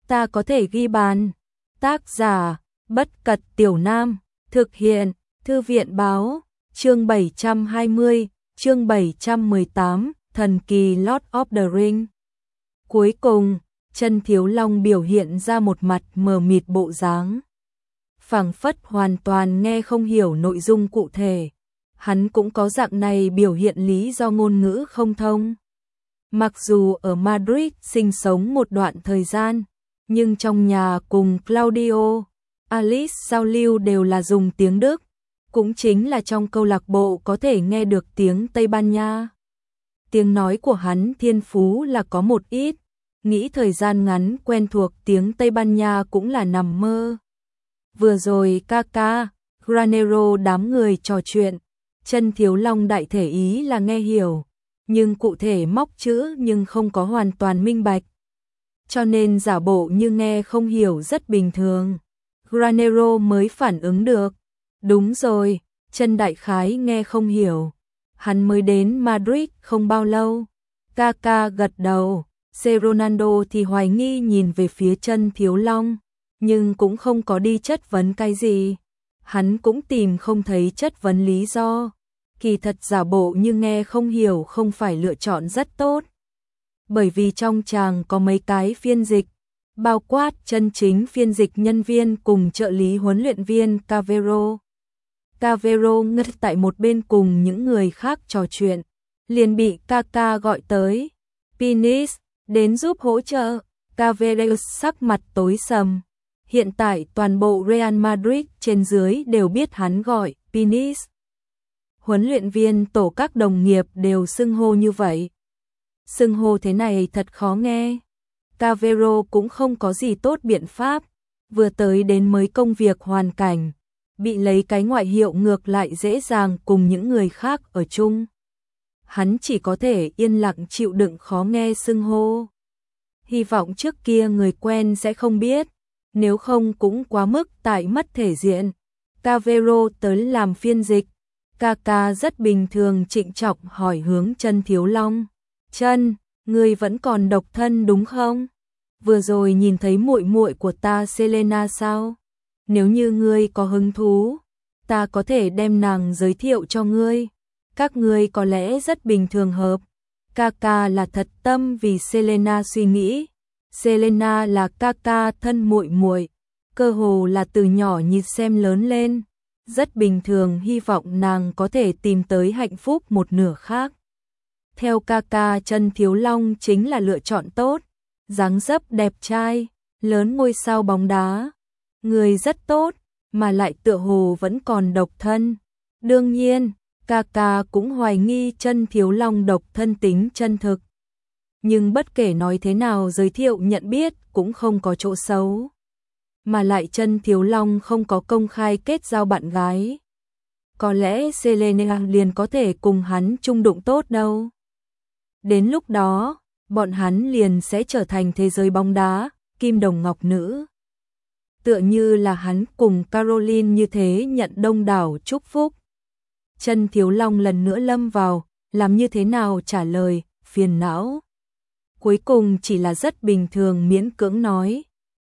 ta có thể ghi bàn. Tác giả, Bất Cật Tiểu Nam, thực hiện, Thư viện báo, chương 720, chương 718, thần kỳ Lord of the Ring. Cuối cùng, Chân Thiếu Long biểu hiện ra một mặt mờ mịt bộ dáng. Phảng phất hoàn toàn nghe không hiểu nội dung cụ thể. Hắn cũng có dạng này biểu hiện lý do ngôn ngữ không thông. Mặc dù ở Madrid sinh sống một đoạn thời gian, nhưng trong nhà cùng Claudio, Alice giao lưu đều là dùng tiếng Đức, cũng chính là trong câu lạc bộ có thể nghe được tiếng Tây Ban Nha. Tiếng nói của hắn thiên phú là có một ít, nghĩ thời gian ngắn quen thuộc tiếng Tây Ban Nha cũng là nằm mơ. Vừa rồi Kaka, Granero đám người trò chuyện, Chân Thiếu Long đại thể ý là nghe hiểu, nhưng cụ thể móc chữ nhưng không có hoàn toàn minh bạch. Cho nên giả bộ như nghe không hiểu rất bình thường. Granero mới phản ứng được. Đúng rồi, Chân đại khái nghe không hiểu. Hắn mới đến Madrid không bao lâu. Kaka gật đầu, Ronaldo thì hoài nghi nhìn về phía Chân Thiếu Long, nhưng cũng không có đi chất vấn cái gì. Hắn cũng tìm không thấy chất vấn lý do. Kỳ thật giả bộ như nghe không hiểu không phải lựa chọn rất tốt. Bởi vì trong tràng có mấy cái phiên dịch, bao quát chân chính phiên dịch nhân viên cùng trợ lý huấn luyện viên Cavero. Cavero ngất tại một bên cùng những người khác trò chuyện, liền bị Kaka gọi tới. Pinis, đến giúp hỗ trợ. Cavero sắc mặt tối sầm. Hiện tại toàn bộ Real Madrid trên dưới đều biết hắn gọi Pinis. Huấn luyện viên tổ các đồng nghiệp đều xưng hô như vậy. Xưng hô thế này thật khó nghe. Cavero cũng không có gì tốt biện pháp, vừa tới đến mới công việc hoàn cảnh, bị lấy cái ngoại hiệu ngược lại dễ dàng cùng những người khác ở chung. Hắn chỉ có thể yên lặng chịu đựng khó nghe xưng hô. Hy vọng trước kia người quen sẽ không biết, nếu không cũng quá mức tại mất thể diện. Cavero tới làm phiên dịch. Kaka rất bình thường trịnh trọng hỏi hướng Chân Thiếu Long. Chân, ngươi vẫn còn độc thân đúng không? Vừa rồi nhìn thấy muội muội của ta Selena sao? Nếu như ngươi có hứng thú, ta có thể đem nàng giới thiệu cho ngươi. Các ngươi có lẽ rất bình thường hợp. Kaka là thật tâm vì Selena suy nghĩ. Selena là Kaka thân muội muội, cơ hồ là từ nhỏ nhìn xem lớn lên. Rất bình thường hy vọng nàng có thể tìm tới hạnh phúc một nửa khác. Theo Kaka, Chân Thiếu Long chính là lựa chọn tốt, dáng dấp đẹp trai, lớn ngôi sao bóng đá, người rất tốt, mà lại tựa hồ vẫn còn độc thân. Đương nhiên, Kaka cũng hoài nghi Chân Thiếu Long độc thân tính chân thực. Nhưng bất kể nói thế nào giới thiệu nhận biết cũng không có chỗ xấu. Mà lại Chân Thiếu Long không có công khai kết giao bạn gái. Có lẽ Selena liền có thể cùng hắn chung đụng tốt đâu. Đến lúc đó, bọn hắn liền sẽ trở thành thế giới bóng đá, kim đồng ngọc nữ. Tựa như là hắn cùng Caroline như thế nhận đông đảo chúc phúc. Chân Thiếu Long lần nữa lâm vào, làm như thế nào trả lời, phiền não. Cuối cùng chỉ là rất bình thường miễn cưỡng nói.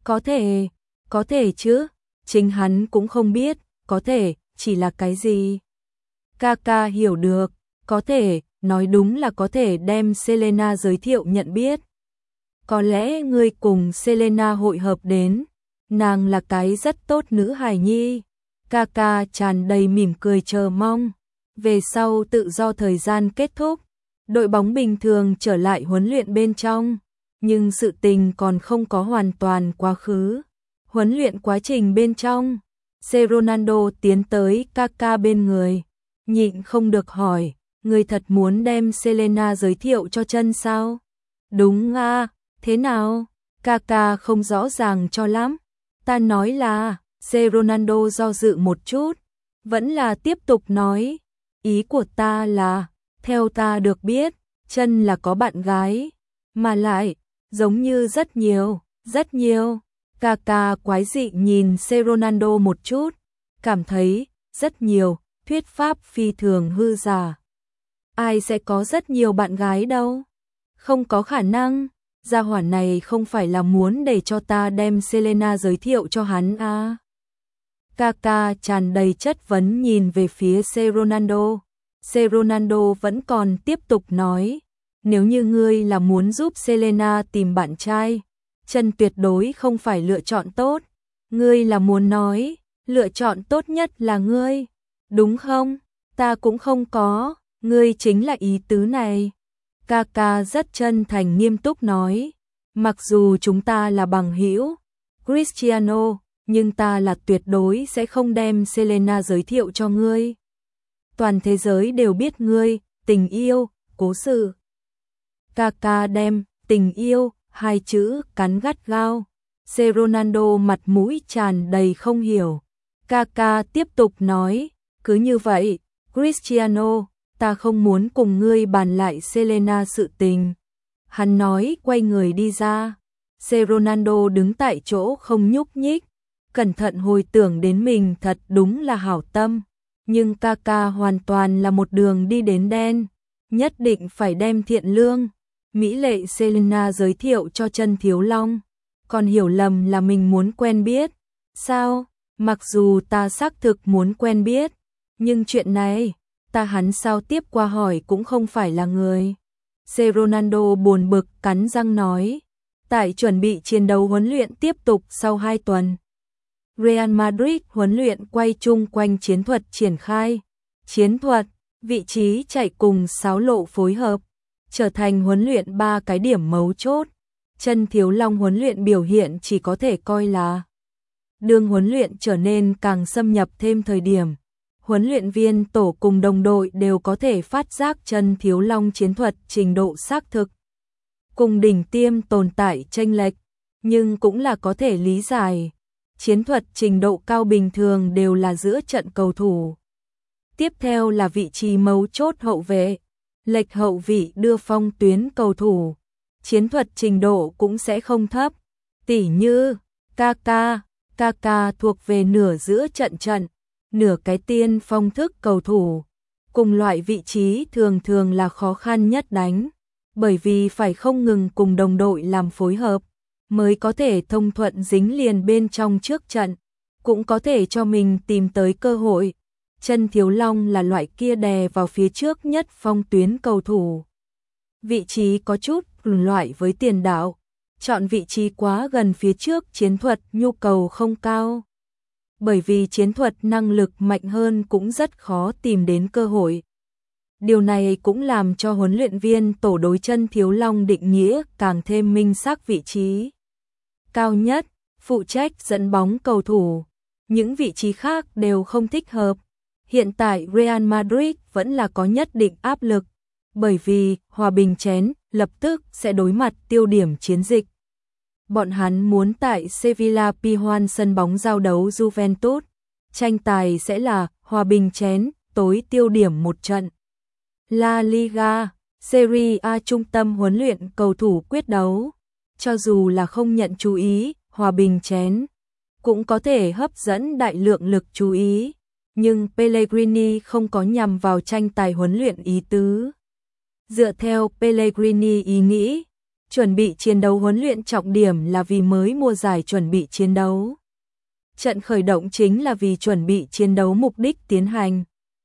Có thể chứ, chính hắn cũng không biết, có thể, chỉ là cái gì. Kaka hiểu được, có thể, nói đúng là có thể đem Selena giới thiệu nhận biết. Có lẽ ngươi cùng Selena hội hợp đến, nàng là cái rất tốt nữ hài nhi. Kaka tràn đầy mỉm cười chờ mong. Về sau tự do thời gian kết thúc, đội bóng bình thường trở lại huấn luyện bên trong, nhưng sự tình còn không có hoàn toàn quá khứ. Huấn luyện quá trình bên trong, Ronaldo tiến tới Kaka bên người, nhịn không được hỏi, người thật muốn đem Selena giới thiệu cho Chân sao? Đúng à, thế nào? Kaka không rõ ràng cho lắm. Ta nói là, Ronaldo do dự một chút, vẫn là tiếp tục nói, ý của ta là, theo ta được biết, Chân là có bạn gái, mà lại, giống như rất nhiều. Kaka quái dị nhìn Ronaldo một chút, cảm thấy, rất nhiều, thuyết pháp phi thường hư giả. Ai sẽ có rất nhiều bạn gái đâu? Không có khả năng, Gia hỏa này không phải là muốn để cho ta đem Selena giới thiệu cho hắn à? Kaka tràn đầy chất vấn nhìn về phía C. Ronaldo. C. Ronaldo vẫn còn tiếp tục nói, nếu như ngươi là muốn giúp Selena tìm bạn trai, Chân tuyệt đối không phải lựa chọn tốt. Ngươi là muốn nói, lựa chọn tốt nhất là ngươi, đúng không? Ta cũng không có, ngươi chính là ý tứ này. Kaka rất chân thành nghiêm túc nói, mặc dù chúng ta là bằng hữu, Cristiano, nhưng ta là tuyệt đối sẽ không đem Selena giới thiệu cho ngươi. Toàn thế giới đều biết ngươi, tình yêu, cố sự. Kaka đem tình yêu, hai chữ cắn gắt gao. C. Ronaldo mặt mũi tràn đầy không hiểu. Kaka tiếp tục nói, cứ như vậy, Cristiano, ta không muốn cùng ngươi bàn lại Selena sự tình. Hắn nói quay người đi ra. C. Ronaldo đứng tại chỗ không nhúc nhích, cẩn thận hồi tưởng đến mình thật đúng là hảo tâm. Nhưng Kaka hoàn toàn là một đường đi đến đen, nhất định phải đem thiện lương, mỹ lệ Selena giới thiệu cho Chân Thiếu Long, còn hiểu lầm là mình muốn quen biết. Sao? Mặc dù ta xác thực muốn quen biết, nhưng chuyện này, ta hắn sao tiếp qua hỏi cũng không phải là người. C. Ronaldo buồn bực cắn răng nói, tại chuẩn bị chiến đấu huấn luyện tiếp tục sau 2 tuần. Real Madrid huấn luyện quay chung quanh chiến thuật triển khai. Chiến thuật, vị trí chạy cùng sáo lộ phối hợp, trở thành huấn luyện 3 cái điểm mấu chốt. Chân Thiếu Long huấn luyện biểu hiện chỉ có thể coi là đường huấn luyện trở nên càng xâm nhập thêm thời điểm. Huấn luyện viên tổ cùng đồng đội đều có thể phát giác Chân Thiếu Long chiến thuật trình độ xác thực cùng đỉnh tiêm tồn tại chênh lệch, nhưng cũng là có thể lý giải. Chiến thuật trình độ cao bình thường đều là giữa trận cầu thủ. Tiếp theo là vị trí mấu chốt hậu vệ, lệch hậu vị đưa phong tuyến cầu thủ. Chiến thuật trình độ cũng sẽ không thấp. Tỉ như Kaka thuộc về nửa giữa trận, nửa cái tiên phong thức cầu thủ. Cùng loại vị trí thường thường là khó khăn nhất đánh, bởi vì phải không ngừng cùng đồng đội làm phối hợp, mới có thể thông thuận dính liền bên trong trước trận, cũng có thể cho mình tìm tới cơ hội. Chân Thiếu Long là loại kia đè vào phía trước nhất phong tuyến cầu thủ. Vị trí có chút loại với tiền đạo, chọn vị trí quá gần phía trước chiến thuật nhu cầu không cao. Bởi vì chiến thuật năng lực mạnh hơn cũng rất khó tìm đến cơ hội. Điều này cũng làm cho huấn luyện viên tổ đối Chân Thiếu Long định nghĩa càng thêm minh xác vị trí cao nhất, phụ trách dẫn bóng cầu thủ. Những vị trí khác đều không thích hợp. Hiện tại Real Madrid vẫn là có nhất định áp lực, bởi vì hòa bình chén lập tức sẽ đối mặt tiêu điểm chiến dịch. Bọn hắn muốn tại Sevilla Pizjuan sân bóng giao đấu Juventus. Tranh tài sẽ là hòa bình chén, tối tiêu điểm một trận. La Liga, Serie A trung tâm huấn luyện cầu thủ quyết đấu. Cho dù là không nhận chú ý, hòa bình chén cũng có thể hấp dẫn đại lượng lực chú ý. Nhưng Pellegrini không có nhằm vào tranh tài huấn luyện ý tứ. Dựa theo Pellegrini ý nghĩ, chuẩn bị chiến đấu huấn luyện trọng điểm là vì mới mùa giải chuẩn bị chiến đấu. Trận khởi động chính là vì chuẩn bị chiến đấu mục đích tiến hành.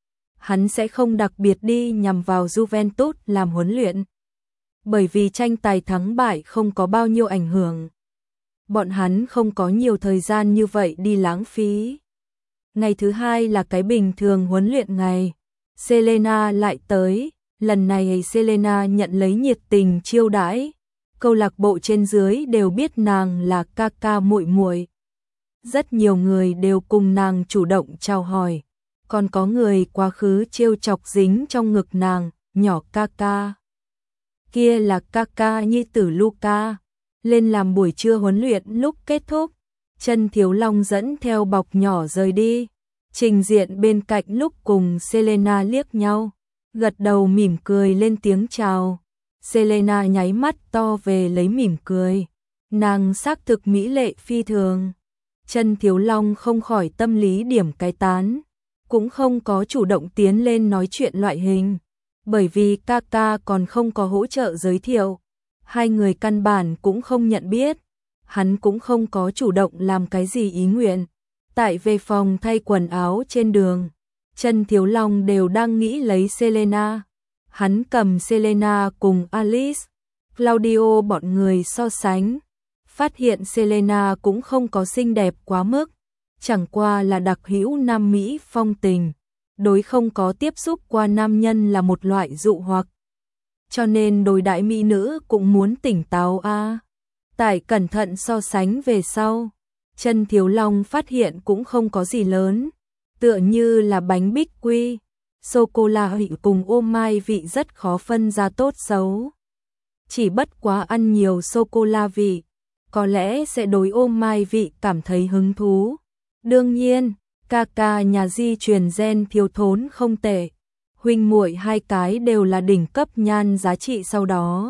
Hắn sẽ không đặc biệt đi nhằm vào Juventus làm huấn luyện, bởi vì tranh tài thắng bại không có bao nhiêu ảnh hưởng. Bọn hắn không có nhiều thời gian như vậy đi lãng phí. Ngày thứ hai là cái bình thường huấn luyện ngày. Selena lại tới, lần này Selena nhận lấy nhiệt tình chiêu đãi. Câu lạc bộ trên dưới đều biết nàng là Kaka muội muội. Rất nhiều người đều cùng nàng chủ động chào hỏi, còn có người quá khứ trêu chọc dính trong ngực nàng, nhỏ Kaka. Kia là Kaka nhi tử Luka, lên làm buổi trưa huấn luyện lúc kết thúc. Chân Thiếu Long dẫn theo bọc nhỏ rời đi, trình diện bên cạnh lúc cùng Selena liếc nhau, gật đầu mỉm cười lên tiếng chào. Selena nháy mắt to về lấy mỉm cười, nàng xác thực mỹ lệ phi thường. Chân Thiếu Long không khỏi tâm lý điểm cái tán, cũng không có chủ động tiến lên nói chuyện loại hình, bởi vì Kaka còn không có hỗ trợ giới thiệu. Hai người căn bản cũng không nhận biết, hắn cũng không có chủ động làm cái gì ý nguyện. Tại về phòng thay quần áo trên đường, Trần Thiếu Long đều đang nghĩ lấy Selena. Hắn cầm Selena cùng Alice, Claudio bọn người so sánh, phát hiện Selena cũng không có xinh đẹp quá mức, chẳng qua là đặc hữu nam mỹ phong tình, đối không có tiếp xúc qua nam nhân là một loại dụ hoặc. Cho nên đối đại mỹ nữ cũng muốn tỉnh táo a. Tại cẩn thận so sánh về sau, Trần Thiếu Long phát hiện cũng không có gì lớn, tựa như là bánh bích quy, sô-cô-la vị cùng ô mai vị rất khó phân ra tốt xấu. Chỉ bất quá ăn nhiều sô-cô-la vị, có lẽ sẽ đối ô mai vị cảm thấy hứng thú. Đương nhiên, ca ca nhà di truyền gen thiếu thốn không tệ, huynh muội hai cái đều là đỉnh cấp nhan giá trị. Sau đó,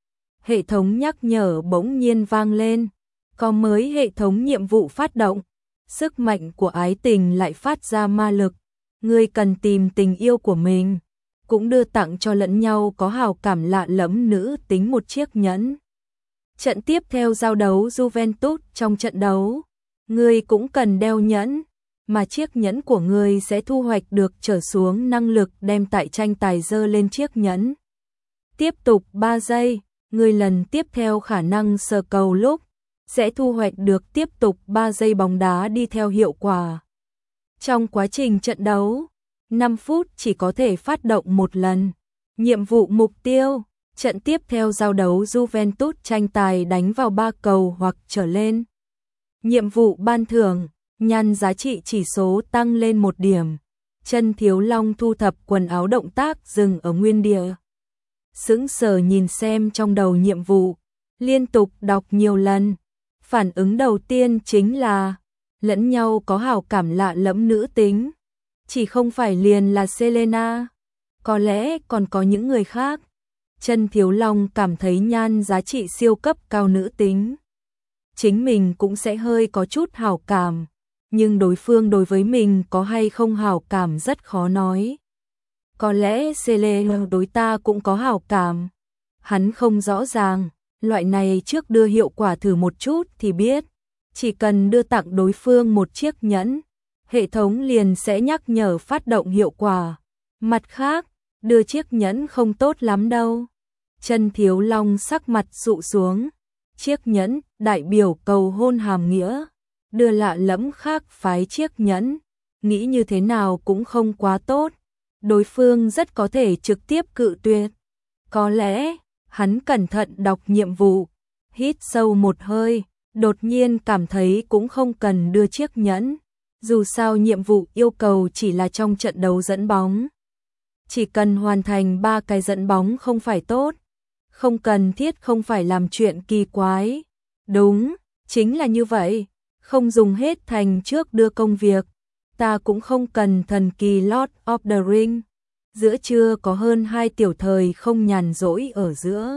hệ thống nhắc nhở bỗng nhiên vang lên, có mới hệ thống nhiệm vụ phát động, sức mạnh của ái tình lại phát ra ma lực, người cần tìm tình yêu của mình, cũng đưa tặng cho lẫn nhau có hào cảm lạ lẫm nữ tính một chiếc nhẫn. Trận tiếp theo giao đấu Juventus, trong trận đấu, người cũng cần đeo nhẫn, mà chiếc nhẫn của người sẽ thu hoạch được trở xuống năng lực đem tại tranh tài dơ lên chiếc nhẫn. Tiếp tục 3 giây, người lần tiếp theo khả năng sờ cầu lúc, sẽ thu hoạch được tiếp tục 3 giây bóng đá đi theo hiệu quả. Trong quá trình trận đấu, 5 phút chỉ có thể phát động một lần. Nhiệm vụ mục tiêu, trận tiếp theo giao đấu Juventus tranh tài đánh vào 3 cầu hoặc trở lên. Nhiệm vụ ban thưởng, nhan giá trị chỉ số tăng lên 1 điểm. Trần Thiếu Long thu thập quần áo động tác dừng ở nguyên địa. Sững sờ nhìn xem trong đầu nhiệm vụ, liên tục đọc nhiều lần. Phản ứng đầu tiên chính là lẫn nhau có hào cảm lạ lẫm nữ tính. Chỉ không phải liền là Selena, có lẽ còn có những người khác. Trần Thiếu Long cảm thấy nhan giá trị siêu cấp cao nữ tính, chính mình cũng sẽ hơi có chút hào cảm, nhưng đối phương đối với mình có hay không hào cảm rất khó nói. Có lẽ Selena đối ta cũng có hào cảm, hắn không rõ ràng, loại này trước đưa hiệu quả thử một chút thì biết, chỉ cần đưa tặng đối phương một chiếc nhẫn, hệ thống liền sẽ nhắc nhở phát động hiệu quả. Mặt khác, đưa chiếc nhẫn không tốt lắm đâu. Trần Thiếu Long sắc mặt dụ xuống, chiếc nhẫn đại biểu cầu hôn hàm nghĩa, đưa lạ lẫm khác phái chiếc nhẫn, nghĩ như thế nào cũng không quá tốt, đối phương rất có thể trực tiếp cự tuyệt. Có lẽ, hắn cẩn thận đọc nhiệm vụ, hít sâu một hơi, đột nhiên cảm thấy cũng không cần đưa chiếc nhẫn, dù sao nhiệm vụ yêu cầu chỉ là trong trận đấu dẫn bóng. Chỉ cần hoàn thành 3 cái dẫn bóng không phải tốt, không cần thiết không phải làm chuyện kỳ quái. Đúng, chính là như vậy, không dùng hết thành trước đưa công việc, ta cũng không cần thần kỳ Lord of the Ring. Giữa trưa có hơn 2 tiểu thời không nhàn rỗi ở giữa.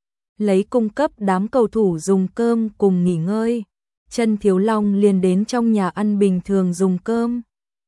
Lấy cung cấp đám cầu thủ dùng cơm cùng nghỉ ngơi, Trần Thiếu Long liền đến trong nhà ăn bình thường dùng cơm.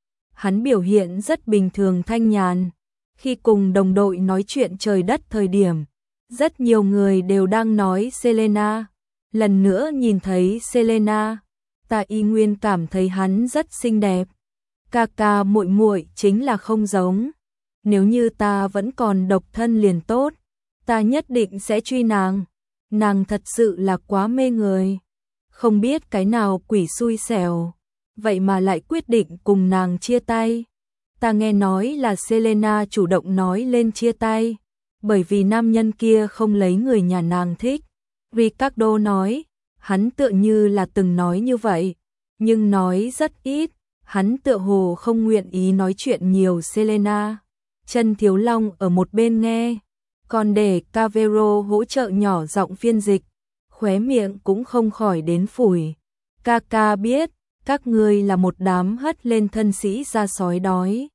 Hắn biểu hiện rất bình thường thanh nhàn, khi cùng đồng đội nói chuyện trời đất thời điểm, rất nhiều người đều đang nói Selena. Lần nữa nhìn thấy Selena, ta y nguyên cảm thấy hắn rất xinh đẹp. Ca ca muội muội chính là không giống. Nếu như ta vẫn còn độc thân liền tốt, ta nhất định sẽ truy nàng. Nàng thật sự là quá mê người. Không biết cái nào quỷ xui xẻo, vậy mà lại quyết định cùng nàng chia tay. Ta nghe nói là Selena chủ động nói lên chia tay, bởi vì nam nhân kia không lấy người nhà nàng thích. Ricardo nói, hắn tựa như là từng nói như vậy, nhưng nói rất ít, hắn tựa hồ không nguyện ý nói chuyện nhiều Selena. Trần Thiếu Long ở một bên nghe, còn để Cavero hỗ trợ nhỏ giọng phiên dịch, khóe miệng cũng không khỏi đến phủi. Ca ca biết, các ngươi là một đám hất lên thân sĩ ra sói đói.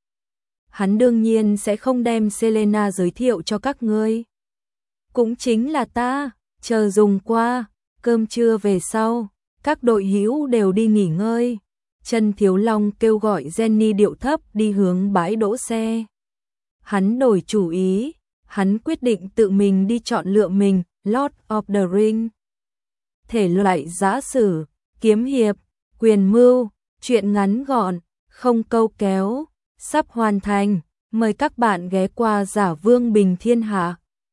Hắn đương nhiên sẽ không đem Selena giới thiệu cho các ngươi. Cũng chính là ta, chờ dùng qua, cơm trưa về sau, các đội hữu đều đi nghỉ ngơi. Trần Thiếu Long kêu gọi Jenny điệu thấp đi hướng bãi đỗ xe. Hắn đổi chủ ý, hắn quyết định tự mình đi chọn lựa mình Lord of the Ring. Thể loại giã sử, kiếm hiệp, quyền mưu, truyện ngắn gọn, không câu kéo, sắp hoàn thành. Mời các bạn ghé qua Giả Vương Bình Thiên Hạ.